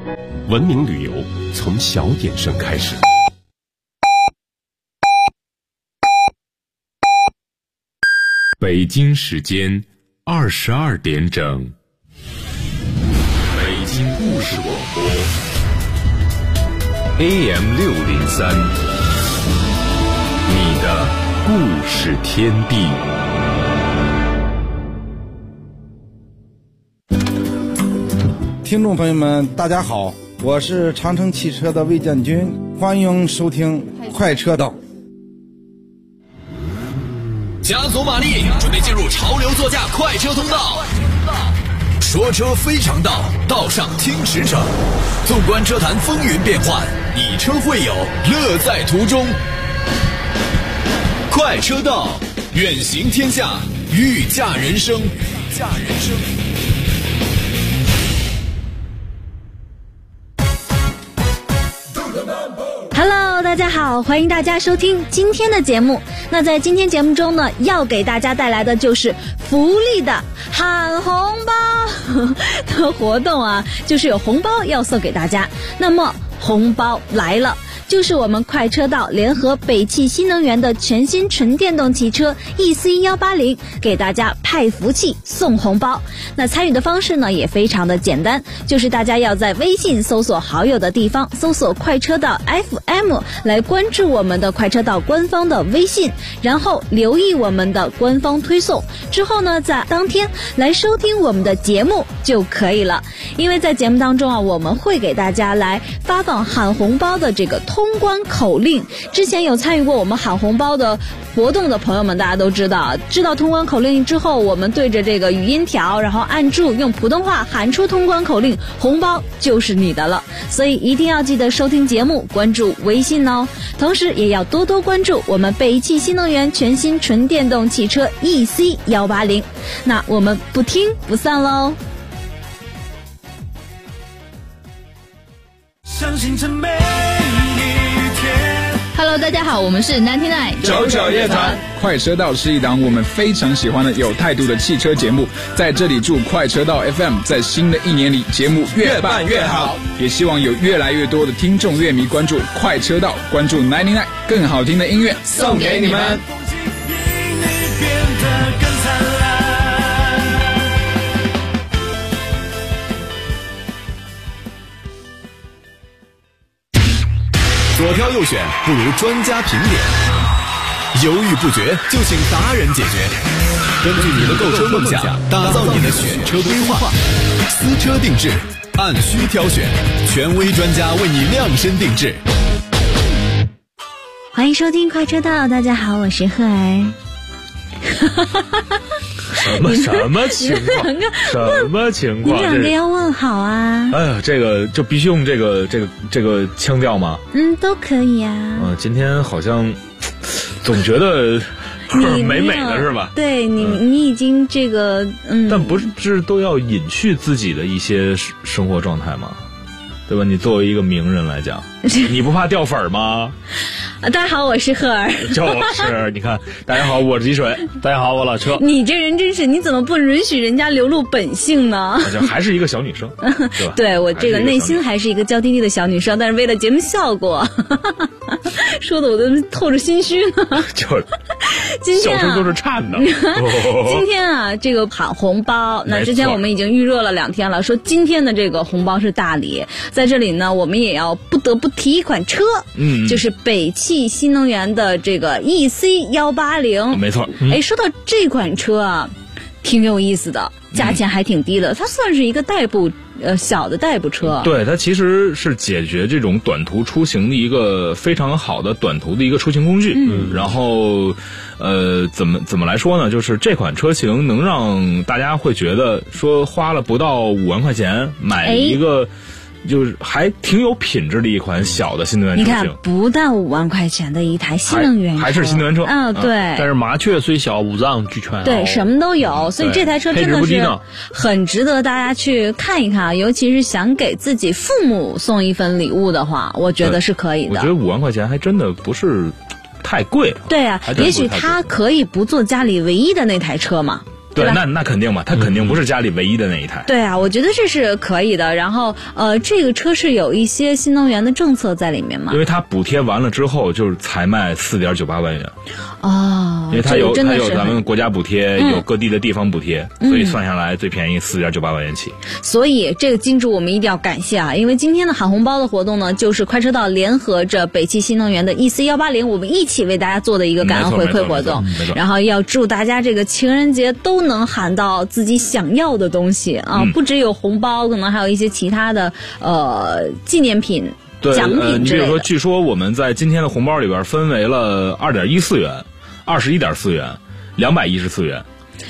文明旅游从小点声开始。北京时间22点整，北京故事广播 AM603，你的故事天地。 听众朋友们大家好，我是长城汽车的魏建军，欢迎收听快车道。 加足马力，准备进入潮流座驾快车通道。说车非常道，道上听驰骋。纵观车坛风云变幻，以车会友，乐在途中。快车道，远行天下，御驾人生。 Hello， 大家好，欢迎大家收听今天的节目。那在今天节目中呢，要给大家带来的就是福利的喊红包的活动啊，就是有红包要送给大家。那么红包来了，就是我们快车道联合北汽新能源的全新纯电动汽车 EC180 给大家派福气送红包。那参与的方式呢也非常的简单，就是大家要在微信搜索好友的地方搜索快车道 FM 来关注我们的快车道官方的微信，然后留意我们的官方推送，之后呢在当天来收听我们的节目就可以了。因为在节目当中啊，我们会给大家来发放喊红包的这个通关口令。之前有参与过我们喊红包的活动的朋友们，大家都知道通关口令之后，我们对着这个语音条，然后按住用普通话喊出通关口令，红包就是你的了。所以一定要记得收听节目，关注微信哦。同时也要多多关注我们北汽新能源全新纯电动汽车 EC180。那我们不听不散喽。 相信这每一天。 Hello， 大家好，我们是99 99乐团。快车道是一档我们非常喜欢的有态度的汽车节目，在这里祝快车道 FM 在新的一年里节目越办越好，也希望有越来越多的听众乐迷关注快车道，关注99更好听的音乐送给你们。 左挑右选不如专家评点，犹豫不决就请达人解决。根据你的购车梦想，打造你的选车规划，私车定制，按需挑选，权威专家为你量身定制。 欢迎收听快车道，大家好，我是贺儿。 什么情况？什么情况？ 你两个要问好啊！ 哎呀，这个就必须用这个腔调吗？ 都可以啊。 今天好像总觉得美美的是吧？ 对你已经这个但不是都要隐去自己的一些生活状态吗？对吧？你作为一个名人来讲，你不怕掉粉吗？ 大家好，我是贺儿。 就是你看，大家好，我是吉水。大家好，我老车。 你这人真是，你怎么不允许人家流露本性呢？ 还是一个小女生，对吧？ 对，我这个内心还是一个娇滴滴的小女生，但是为了节目效果，说的我都透着心虚呢。 就是今天小声都是颤的。 今天啊，这个喊红包，那之前我们已经预热了2天了，说今天的这个红包是大礼。在这里呢，我们也要不得不提一款车，就是北汽新能源的这个 EC180。 没错。 说到这款车啊，挺有意思的，价钱还挺低的，它算是一个代步小的代步车。 对，它其实是解决这种短途出行的一个非常好的短途的一个出行工具。然后怎么来说呢？就是这款车型能让大家会觉得说花了不到5万块钱买一个。就是还挺有品质的一款小的新能源车型。 你看，不到5万块钱的一台新能源车， 还是新能源车。 对。 但是麻雀虽小，五脏俱全。 对，什么都有，所以这台车真的是很值得大家去看一看，尤其是想给自己父母送一份礼物的话，我觉得是可以的。 我觉得5万块钱还真的不是太贵。 对啊，也许他可以不做家里唯一的那台车嘛。 对， 吧？ 那肯定嘛，它肯定不是家里唯一的那一台。 对啊，我觉得这是可以的。然后这个车是有一些新能源的政策在里面嘛？ 因为它补贴完了之后，就是才卖4.98万元。 哦， 因为它有这个真的是咱们国家补贴，有各地的地方补贴，所以算下来最便宜4.98万元起。 所以这个金主我们一定要感谢啊，因为今天的喊红包的活动呢，就是快车道联合着北汽新能源的 EC180，我们一起为大家做的一个感恩回馈活动。 没错。 然后要祝大家这个情人节都能喊到自己想要的东西啊，不只有红包，可能还有一些其他的纪念品、奖品之类的。 你比如说，据说我们在今天的红包里边分为了2.14元、21.4元、214元。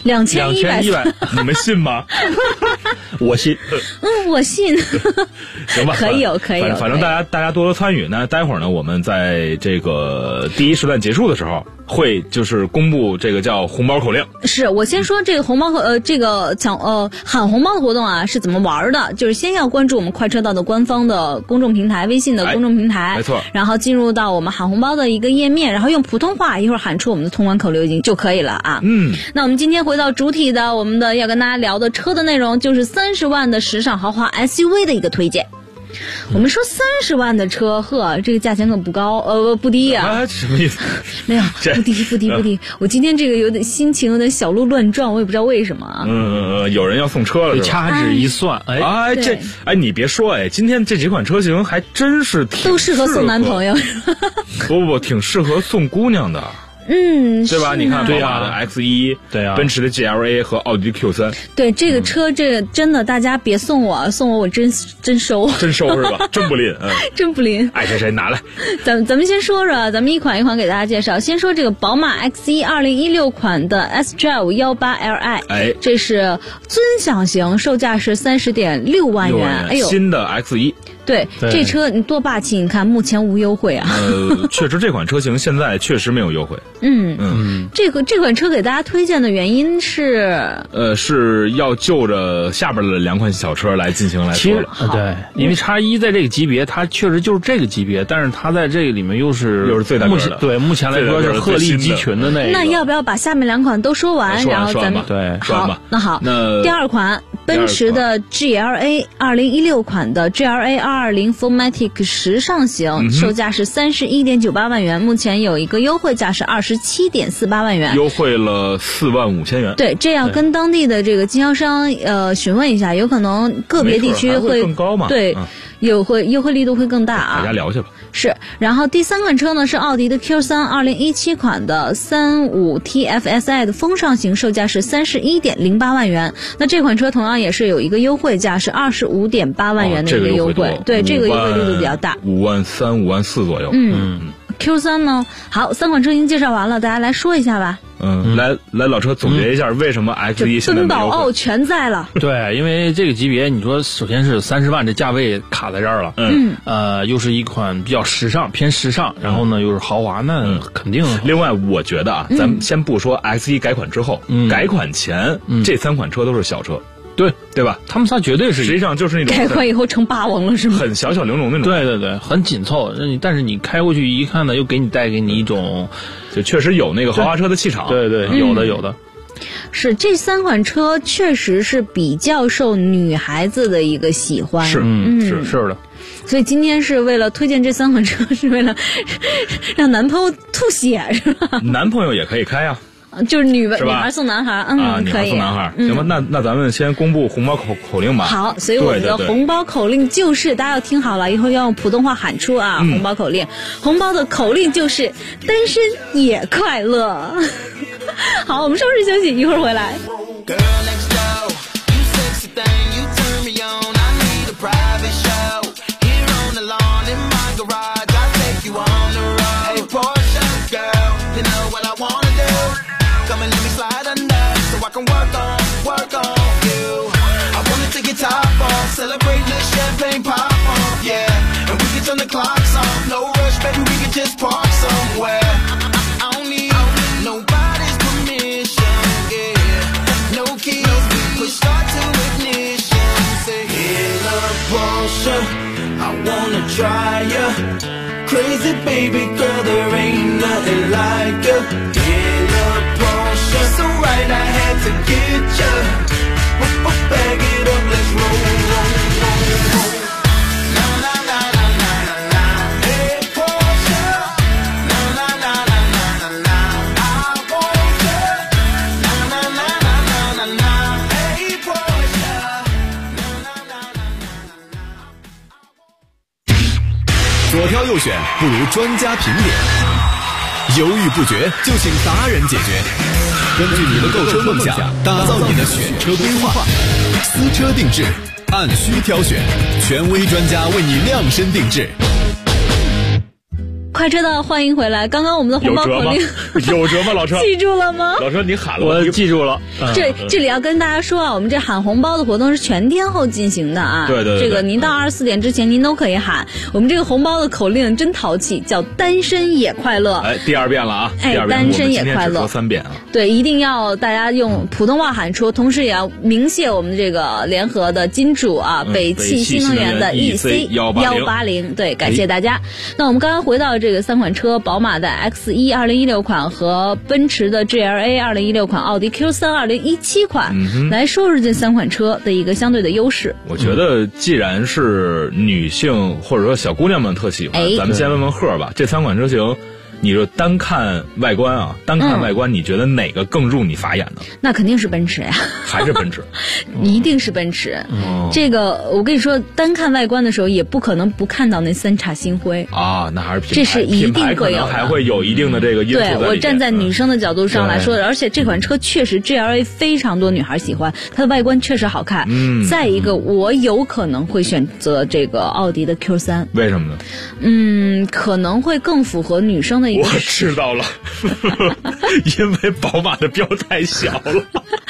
2100， 你们信吗？ 我信。 我信。 行吧， 可以有。 反正大家多多参与。那待会儿呢，我们在这个第一时段结束的时候，会就是公布这个叫红包口令。 是我先说这个红包这个喊红包的活动啊是怎么玩的？就是先要关注我们快车道的官方的公众平台，微信的公众平台， 没错。 然后进入到我们喊红包的一个页面，然后用普通话一会儿喊出我们的通关口令就可以了啊。那我们今天回到主体的，我们的要跟大家聊的车的内容就是30万的时尚豪华 SUV 的一个推荐。我们说30万的车，这个价钱可不高，不低啊。 什么意思？ 没有，不低。我今天这个有点心情有点小鹿乱撞，我也不知道为什么啊。 有人要送车了， 掐指一算， 你别说，今天这几款车型还真是都适合送男朋友。 不，挺适合送姑娘的。对吧？你看宝马的 X1， 对啊， 奔驰的 GLA 和奥迪的 Q3。 对这个车，这个真的，大家别送我，我真收。 真收是吧？真不吝， 真不吝。 爱谁拿来。 咱们先说说，咱们一款一款给大家介绍。先说这个宝马 X1 2016款的 S-Drive 18Li，这是尊享型，售价是30.6万元。哎呦， 新的 X1。 对，这车你多霸气！你看，目前无优惠啊。 确实这款车型现在确实没有优惠。 这款车给大家推荐的原因是， 是要就着下边的2款小车来进行来说了。 对，因为X1在这个级别，它确实就是这个级别，但是它在这个里面又是最大个的。 对，目前来说是鹤立鸡群的那个。 那要不要把下面2款都说完，然后咱们好？那好，第2款奔驰的 GLA 2016款的 GLA 220 4MATIC 时尚型，售价是31.98万元，目前有一个优惠价是27.48万元， 优惠了4万5千元。 对，这样跟当地的这个经销商询问一下，有可能个别地区会更高嘛？ 对，优惠力度会更大啊。 大家聊去吧。 是，然后第3款车呢是奥迪的 Q3 2017款的35 TFSI 的风尚型，售价是31.08万元。那这款车同样也是有一个优惠价，是25.8万元的一个优惠。对，这个优惠力度比较大 ，5万3、5万4左右。 Q3 呢？好，3款车已经介绍完了，大家来说一下吧。 来，老车总结一下为什么 X1 现在没有优惠。 奔宝奥全在了。 对，因为这个级别，你说首先是30万这价位卡在这儿了，又是一款比较时尚、偏时尚，然后呢又是豪华，那肯定。 另外，我觉得啊，咱们先不说 X1 改款之后，改款前这3款车都是小车。对吧？ 他们仨绝对是， 实际上就是那种改款以后成霸王了，是吗？ 很小玲珑那种。 对，很紧凑。但是你开过去一看呢，又带给你一种， 就确实有那个豪华车的气场。 对，有的。 是这3款车确实是比较受女孩子的一个喜欢。 是的。 所以今天是为了推荐这3款车，是为了让男朋友吐血，是吧？ 男朋友也可以开啊。 就是女孩送男孩， 女孩送男孩，行吧？那咱们先公布红包口令吧。 好，所以我们的红包口令就是大家要听好了，一会儿要用普通话喊出啊。红包口令，红包的口令就是单身也快乐。好，我们稍事休息，一会儿回来。 Come and let me slide under so I can work on you. I wanna take your top off, celebrate, let champagne pop off, yeah. And we can turn the clocks off, no rush, baby, we can just park somewhere. I don't need nobody's permission, yeah. No keys, push start to ignition. Say, in a Porsche, I wanna try ya. Crazy baby girl, there ain't nothing like ya. In a Porsche, You're so right, I had to get you. Bag it up, let's roll, roll, roll. Na na na na na na na. Hey Portia. Na na na na na na na. I want you. Na na na na na na na. Hey Portia. Na na na na na na。 左挑右选不如专家评点，犹豫不决就请达人解决。根据你的购车梦想，打造你的选车规划，私车定制，按需挑选，权威专家为你量身定制。 快车道，欢迎回来！刚刚我们的红包口令有辙吗？老车记住了吗？ 老车你喊了， 我记住了。 这里要跟大家说啊，我们这喊红包的活动是全天候进行的啊。 对， 这个您到24点之前您都可以喊。我们这个红包的口令真淘气，叫单身也快乐。 哎，第2遍了啊！ 哎，单身也快乐。 我们今天只说3遍啊。 对，一定要大家用普通话喊出，同时也要鸣谢我们这个联合的金主啊，北汽新能源的 EC180。对，感谢大家。那我们刚刚回到这个3款车。宝马的 X1 2016款和奔驰的 GLA 2016款、奥迪 Q3 2017款，来说说这3款车的一个相对的优势。 我觉得既然是女性或者说小姑娘们特喜欢，咱们先问问贺吧，这3款车型。你说单看外观啊，你觉得哪个更入你法眼呢？ 那肯定是奔驰呀， 还是奔驰， 一定是奔驰。这个我跟你说，单看外观的时候，也不可能不看到那3叉星辉啊，那还是品牌， 这是一定会有的， 还会有一定的这个因素在里面。 对，我站在女生的角度上来说的，而且这款车确实 GLA 非常多女孩喜欢，它的外观确实好看。再一个，我有可能会选择这个奥迪的 Q3， 为什么呢？可能会更符合女生的。 我知道了，因为宝马的标太小了，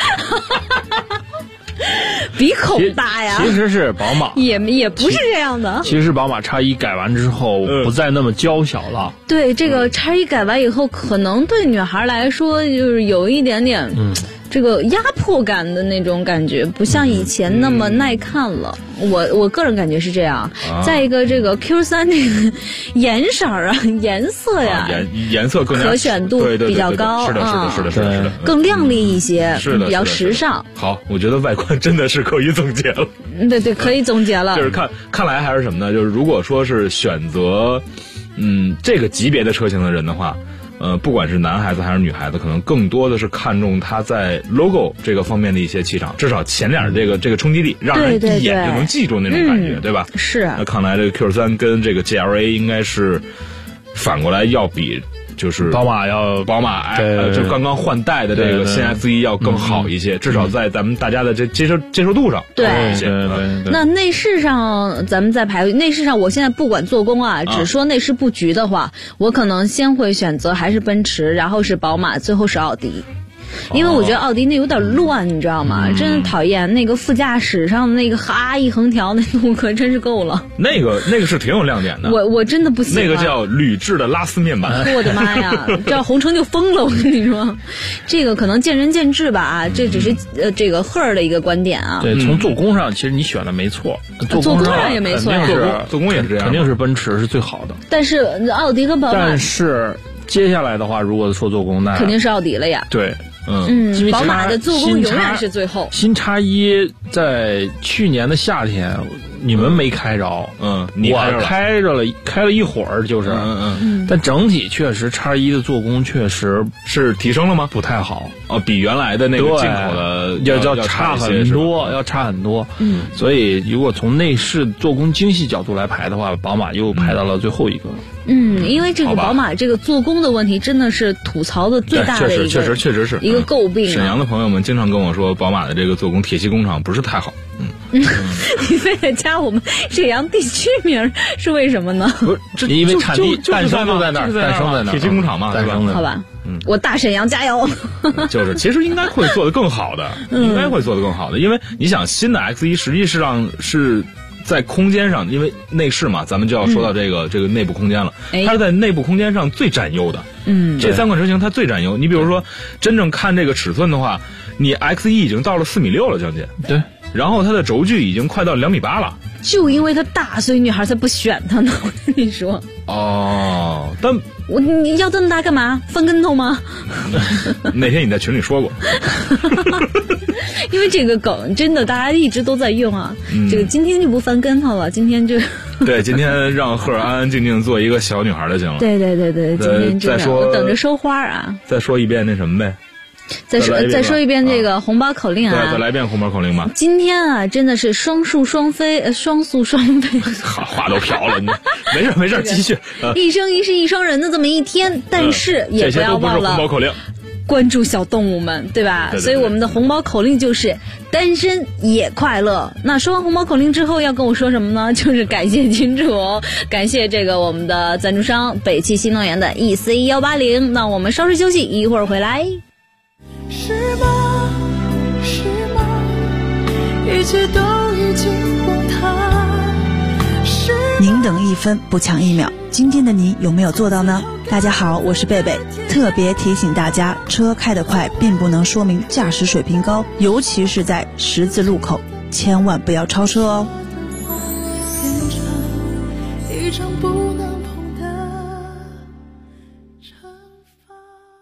鼻孔大呀。 其实是宝马， 也不是这样的。 其实宝马 X1 改完之后，不再那么娇小了。 对，这个 X1 改完以后，可能对女孩来说就是有一点点。这个压迫感的那种感觉，不像以前那么耐看了。我个人感觉是这样。再一个，这个 Q3 这个颜色啊、颜色呀， 颜色更可选度比较高， 是的， 更亮丽一些， 是的， 比较时尚。 好，我觉得外观真的是可以总结了。 对，可以总结了。 就是看来还是什么呢？就是如果说是选择这个级别的车型的人的话。不管是男孩子还是女孩子，可能更多的是看重它在 logo 这个方面的一些气场，至少前脸这个冲击力，让人一眼就能记住那种感觉，对吧？ 是。 那看来这个 Q3 跟这个 GLA 应该是反过来要比。就是宝马就刚刚换代的这个新 X1 要更好一些，至少在咱们大家的这接受度上。 对。那内饰上咱们再排内饰上，我现在不管做工啊，只说内饰布局的话，我可能先会选择还是奔驰，然后是宝马，最后是奥迪。因为我觉得奥迪那有点乱，你知道吗？真的讨厌那个副驾驶上的那个一横条那路可真是够了。 那个是挺有亮点的。 我真的不喜欢。 那个叫铝制的拉丝面板。 我的妈呀！这要红尘就疯了，我跟你说。这个可能见仁见智吧，这只是这个赫尔的一个观点啊。 对，从做工上其实你选的没错， 做工上也没错， 做工也是这样， 肯定是奔驰是最好的。 但是奥迪和宝马， 但是接下来的话，如果说做工，那肯定是奥迪了呀。 对。 宝马的做工永远是最后。 新X1在去年的夏天，你们没开着，我开了一会儿，就是，但整体确实X1的做工确实是提升了吗？ 不太好比原来的那个进口的要差很多，要差很多。所以如果从内饰做工精细角度来排的话，宝马又排到了最后一个。 因为这个宝马这个做工的问题真的是吐槽的最大的一个， 确实是一个诟病。 沈阳的朋友们经常跟我说，宝马的这个做工铁西工厂不是太好。 你非得加我们沈阳地区名是为什么呢？ 不是，因为产地诞生就在那儿，诞生在那儿， 铁西工厂嘛， 诞生的。 好吧，我大沈阳加油。 其实应该会做得更好的，因为你想新的 X1 实际上是。在空间上，因为内饰嘛，咱们就要说到这个内部空间了。它是在内部空间上最占优的。这3款车型它最占优。你比如说，真正看这个尺寸的话，你 X1 已经到了4.6米了，将近。 对。 然后它的轴距已经快到2.8米了。 就因为他大，所以女孩才不选他呢。我跟你说。 哦，但你要这么大干嘛？翻跟头吗？ 那天你在群里说过。 因为这个梗真的大家一直都在用啊。这个今天就不翻跟头了，今天就对，今天让赫尔安安静静做一个小女孩就行了。 对，今天这样，我等着收花啊。 再说一遍那什么呗。 再说一遍这个红包口令啊！ 对，再来一遍红包口令吧。 今天啊，真的是双宿双飞，双宿双飞。 话都瓢了，你没事，继续。 一生一世一双人的这么一天，但是也不要忘了红包口令， 关注小动物们，对吧？ 对， 所以我们的红包口令就是单身也快乐。那说完红包口令之后，要跟我说什么呢？就是感谢金主，感谢这个我们的赞助商北汽新能源的 EC180。那我们稍事休息，一会儿回来。 是吗？一切都已经荒唐。 宁等一分，不抢一秒。今天的你有没有做到呢？大家好，我是贝贝，特别提醒大家，车开得快并不能说明驾驶水平高，尤其是在十字路口，千万不要超车哦。 一场不能碰的惩罚。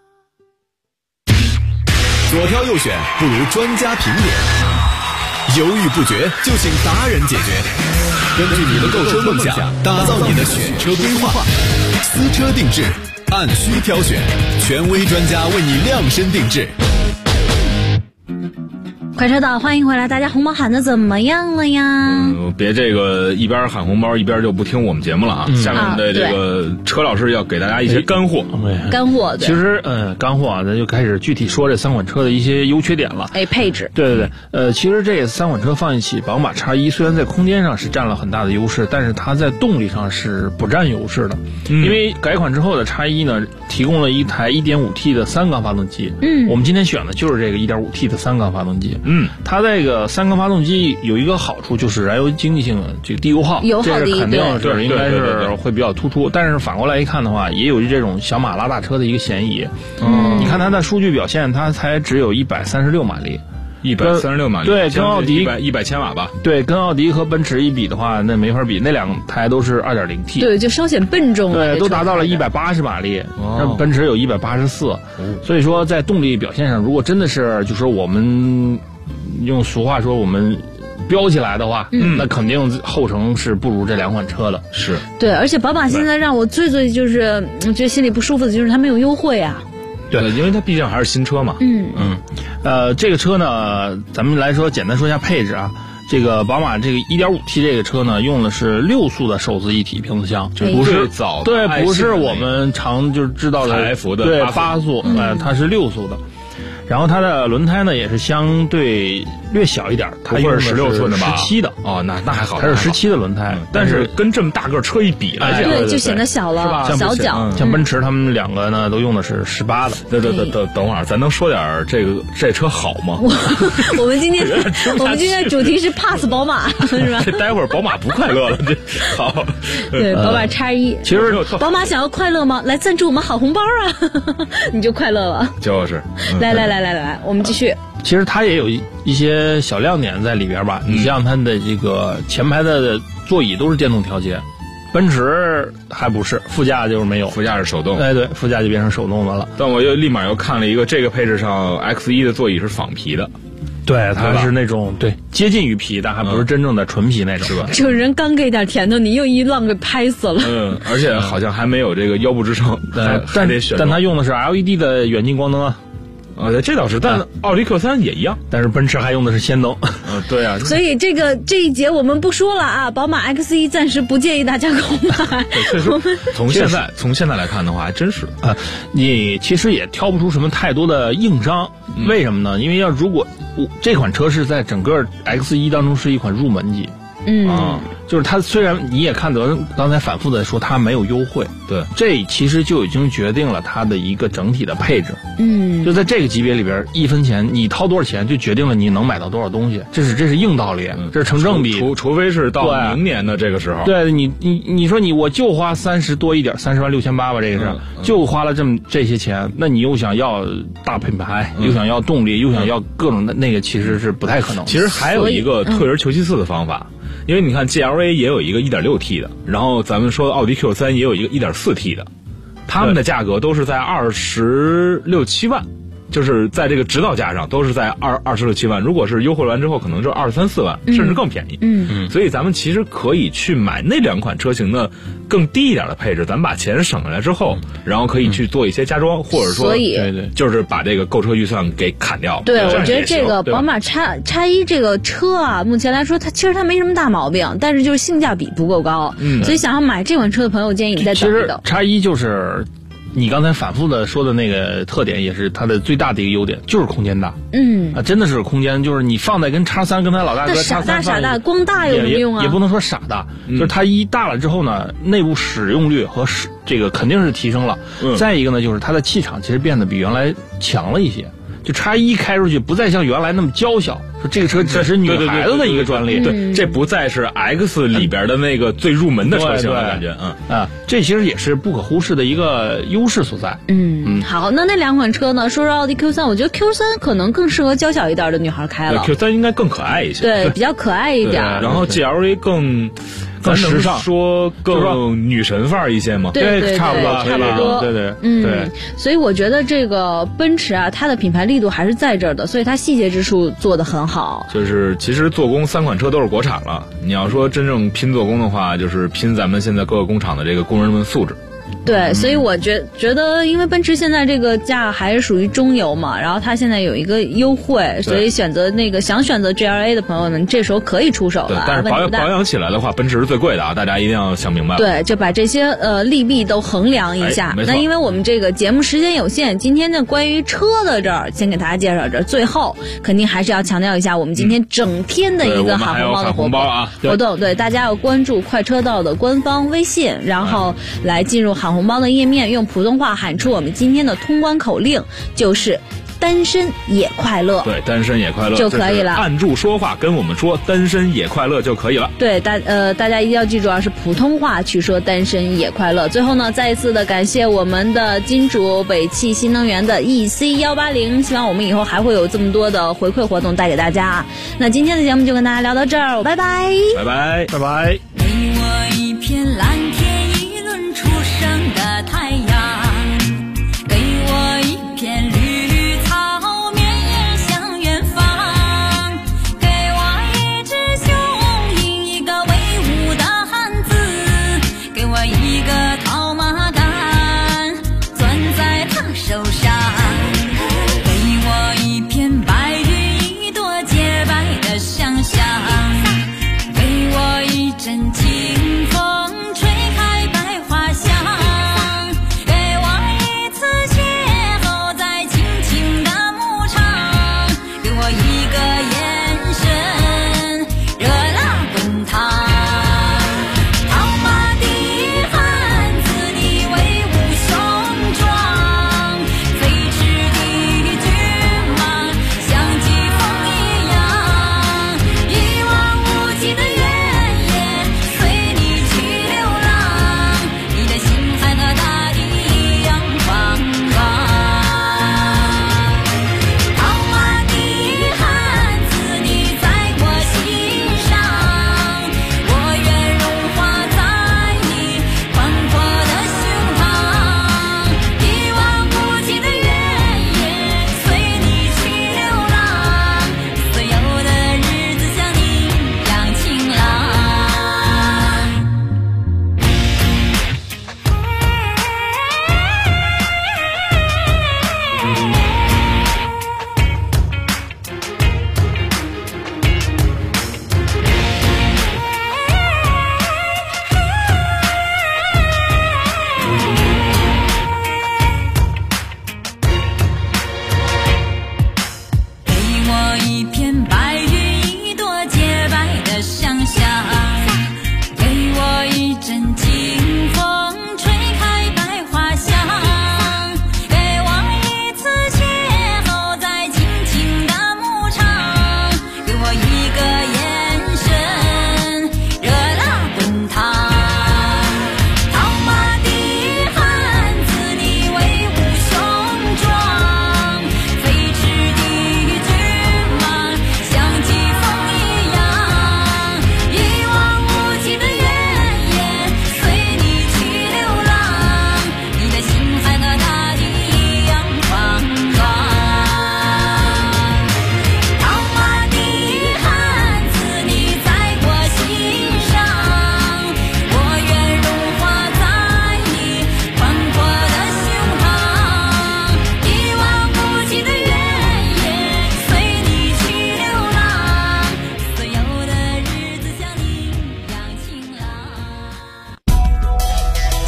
左挑右选不如专家评点，犹豫不决就请达人解决。根据你的购车梦想，打造你的选车规划，私车定制，按需挑选，权威专家为你量身定制。 快车道，欢迎回来！大家红包喊的怎么样了呀？ 别这个一边喊红包一边就不听我们节目了啊！下面的这个车老师要给大家一些干货。 干货， 其实干货啊，咱就开始具体说这三款车的一些优缺点了。 配置。 对，其实这三款车放一起，宝马 X1 虽然在空间上是占了很大的优势，但是它在动力上是不占优势的。因为改款之后的 X1 呢，提供了一台 1.5T 的3缸发动机。我们今天选的就是这个 1.5T 的3缸发动机。它这个3缸发动机有一个好处，就是燃油经济性的这个低油耗，这是肯定是应该是会比较突出。但是反过来一看的话，也有这种小马拉大车的一个嫌疑。你看它的数据表现，它才只有136马力。 136马力， 对，跟奥迪 100千瓦吧。 对，跟奥迪和奔驰一比的话，那没法比，那两台都是 2.0T。 对，就稍显笨重了。 对，都达到了180马力，奔驰有184。所以说，在动力表现上，如果真的是就是我们用俗话说，我们飙起来的话，那肯定后程是不如这两款车的。 是对，而且宝马现在让我最就是觉得心里不舒服的就是它没有优惠啊。 对，因为它毕竟还是新车嘛。 这个车呢，咱们来说简单说一下配置啊。这个宝马这个 1.5T 这个车呢，用的是6速的手自一体变速箱，就不是早对，不是我们常就知道的 F 的对8速，它是6速的。然后它的轮胎呢也是相对略小一点，它用的是 16寸的吧 ，17的。 哦，那还好， 它是17的轮胎， 但是跟这么大个车一比来讲， 对，就显得小了， 是吧？ 小脚。 像奔驰他们两个呢，都用的是18的。 等会儿，咱能说点这车好吗？ 我们今天主题是 pass 宝马，是吧？ 这待会儿宝马不快乐了，这好。 对，宝马 X1。 其实宝马想要快乐吗？来赞助我们好红包啊，你就快乐了。 就是。 来，我们继续。 其实它也有一些小亮点在里边吧。你像它的这个前排的座椅都是电动调节，奔驰还不是，副驾就是没有， 副驾是手动。 对，副驾就变成手动的了。 但我又立马又看了一个，这个配置上 X1 的座椅是仿皮的。 对，它是那种接近于皮，但还不是真正的纯皮那种， 是吧？ 这人刚给点甜头，你又一浪给拍死了。 而且好像还没有这个腰部支撑， 但它用的是 LED 的远近光灯啊。 这倒是，但奥迪 Q3 也一样， 但是奔驰还用的是氙灯。 对啊。 所以这一节我们不说了啊，宝马 X1 暂时不建议大家购买。 确实，从现在来看的话，还真是你其实也挑不出什么太多的硬伤。为什么呢？因为如果这款车是在整个 X1 当中是一款入门级。就是它虽然你也看得刚才反复的说它没有优惠， 对， 这其实就已经决定了它的一个整体的配置。就在这个级别里边，1分钱你掏多少钱就决定了你能买到多少东西，这是硬道理，这是成正比。 除非是到明年的这个时候， 对你说我就花30多一点，30万6800吧，这个是就花了这些钱，那你又想要大品牌，又想要动力，又想要各种的那个，其实是不太可能。 其实还有一个退而求其次的方法。 因为你看 GLA 也有一个 1.6T 的，然后咱们说的奥迪 Q3 也有一个 1.4T 的，他们的价格都是在26、7万。就是在这个指导价上都是在26、7万，如果是优惠完之后，可能就23、4万，甚至更便宜。所以咱们其实可以去买那2款车型的更低一点的配置，咱们把钱省下来之后，然后可以去做一些加装，或者说， 所以就是把这个购车预算给砍掉。 对，我觉得这个宝马X1这个车啊，目前来说它其实没什么大毛病，但是就是性价比不够高。所以想要买这款车的朋友，建议你再等一等。 其实X1就是你刚才反复的说的那个特点，也是它的最大的一个优点，就是空间大。真的是空间，就是你放在跟X3跟它老大哥X3 傻大光大有什么用啊？ 也不能说傻大，就是它一大了之后呢，内部使用率和这个肯定是提升了。再一个呢，就是它的气场其实变得比原来强了一些。就X1开出去不再像原来那么娇小，说这个车只是女孩子的一个专利， 对，这不再是 X 里边的那个最入门的车型的感觉， 这其实也是不可忽视的一个优势所在。 好，那2款车呢？说奥迪 Q3，我觉得 Q3 可能更适合娇小一点的女孩开了。 Q3 应该更可爱一些， 对，比较可爱一点。 然后 GLA 更时尚，说更女神范儿一些吗？ 对， 差不多，对。 所以我觉得这个奔驰啊，它的品牌力度还是在这儿的，所以它细节之处做得很好。 就是其实做工3款车都是国产了，你要说真正拼做工的话，就是拼咱们现在各个工厂的这个工人们素质。 对，所以我觉得，因为奔驰现在这个价还是属于中游嘛，然后它现在有一个优惠，所以想选择 GLA 的朋友们，这时候可以出手了。 但是保养起来的话，奔驰是最贵的啊，大家一定要想明白。 对，就把这些利弊都衡量一下。那因为我们这个节目时间有限，今天呢关于车的这儿先给大家介绍这儿，最后肯定还是要强调一下我们今天整天的一个喊红包的活动。对，大家要关注快车道的官方微信，然后来进入喊红包的页面，用普通话喊出我们今天的通关口令，就是单身也快乐。 对，单身也快乐就可以了。 按住说话跟我们说单身也快乐就可以了。 对，大家一定要记住啊，是普通话去说单身也快乐。最后呢，再一次的感谢我们的金主北汽新能源的 EC180，希望我们以后还会有这么多的回馈活动带给大家。那今天的节目就跟大家聊到这儿，拜拜， 拜拜， 拜拜。 给我一片蓝天，一轮初升的太阳，给我一片绿草，绵延向远方，给我一只雄鹰，一个威武的汉子，给我一个套马杆，攥在他手上，给我一片白云，一朵洁白的想象，给我一阵清风。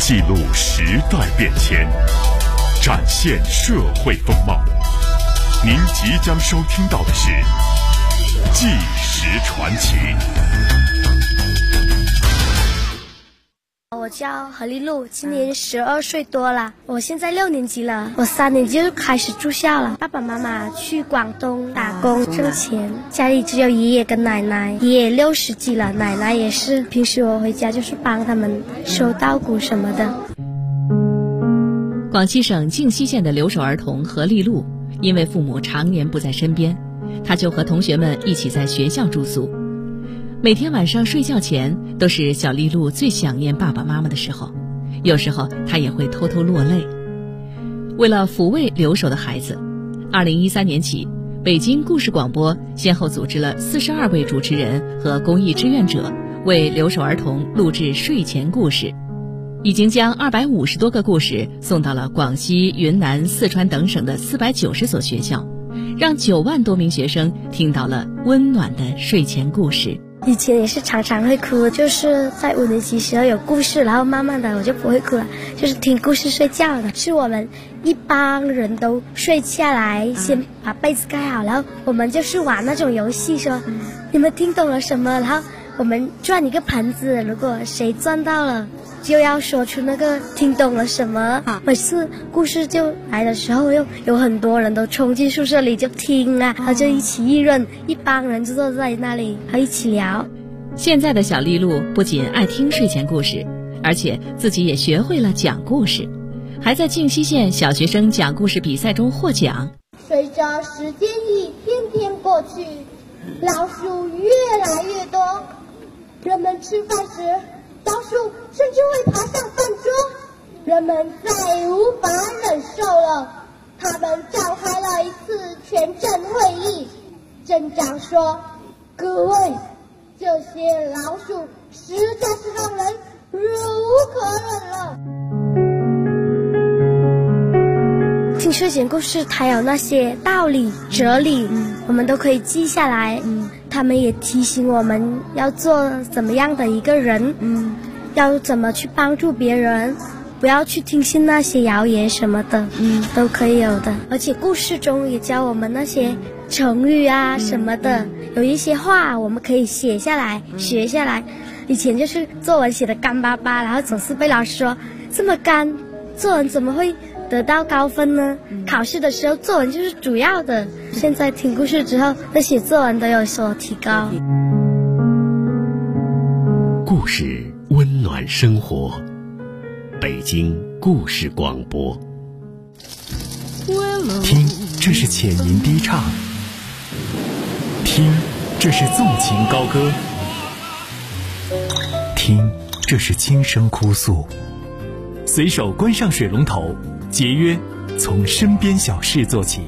记录时代变迁，展现社会风貌。您即将收听到的是《纪实传奇》。 我叫何丽露，今年12岁多了。我现在6年级了，我3年级就开始住校了。爸爸妈妈去广东打工挣钱，家里只有爷爷跟奶奶。爷爷60几了，奶奶也是。平时我回家就是帮他们收稻谷什么的。 广西省靖西县的留守儿童何丽露，因为父母常年不在身边，她就和同学们一起在学校住宿。每天晚上睡觉前，都是小丽露最想念爸爸妈妈的时候，有时候她也会偷偷落泪。为了抚慰留守的孩子，2013年起，北京故事广播先后组织了42位主持人和公益志愿者，为留守儿童录制睡前故事，已经将250多个故事送到了广西、云南、四川等省的490所学校，让9万多名学生听到了温暖的睡前故事。 以前也是常常会哭，就是在5年级时候有故事，然后慢慢的我就不会哭了，就是听故事睡觉的。是我们一帮人都睡下来，先把被子盖好，然后我们就是玩那种游戏，说你们听懂了什么，然后我们转一个盆子，如果谁转到了就要说出那个听懂了什么。每次故事就来的时候，又有很多人都冲进宿舍里就听啊，然后就一起议论，一帮人就坐在那里然后一起聊。 现在的小丽露不仅爱听睡前故事，而且自己也学会了讲故事，还在靖西县小学生讲故事比赛中获奖。 随着时间一天天过去，老鼠越来越多，人们吃饭时老鼠甚至会爬上饭桌，人们再无法忍受了，他们召开了一次全镇会议。镇长说：“各位，这些老鼠实在是让人忍无可忍了。” 听睡前故事，它有那些道理、哲理，我们都可以记下来。他们也提醒我们要做怎么样的一个人，要怎么去帮助别人，不要去听信那些谣言什么的，都可以有的。而且故事中也教我们那些成语啊什么的，有一些话我们可以写下来、学下来。以前就是作文写的干巴巴，然后总是被老师说这么干，作文怎么会得到高分呢？考试的时候作文就是主要的。现在听故事之后，那写作文都有所提高。 故事温暖生活，北京故事广播。听，这是浅吟低唱；听，这是纵情高歌；听，这是轻声哭诉。随手关上水龙头，节约从身边小事做起。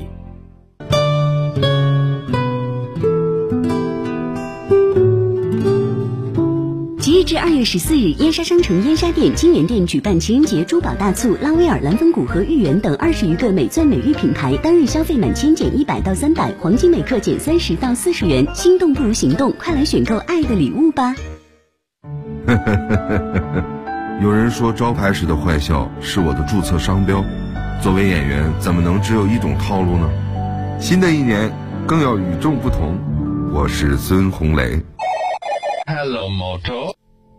即日至2月14日，燕莎商城燕莎店、金源店举办情人节珠宝大促，拉威尔、蓝风谷和豫园等20余个美钻美玉品牌，当日消费满千减100到300，黄金每克减30到40元。心动不如行动，快来选购爱的礼物吧！ 有人说招牌式的坏笑是我的注册商标，作为演员怎么能只有一种套路呢？新的一年更要与众不同。我是孙红雷。 Hello Moto。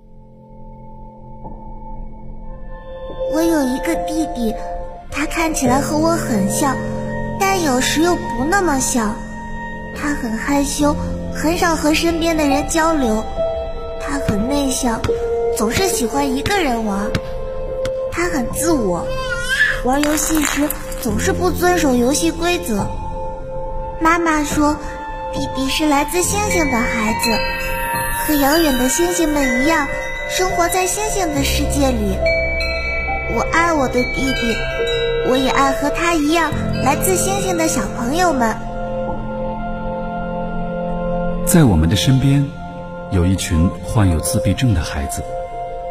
我有一个弟弟，他看起来和我很像，但有时又不那么像。他很害羞，很少和身边的人交流。他很内向，总是喜欢一个人玩。他很自我，玩游戏时总是不遵守游戏规则。妈妈说，弟弟是来自星星的孩子，和遥远的星星们一样，生活在星星的世界里。我爱我的弟弟，我也爱和他一样来自星星的小朋友们。 在我们的身边，有一群患有自闭症的孩子。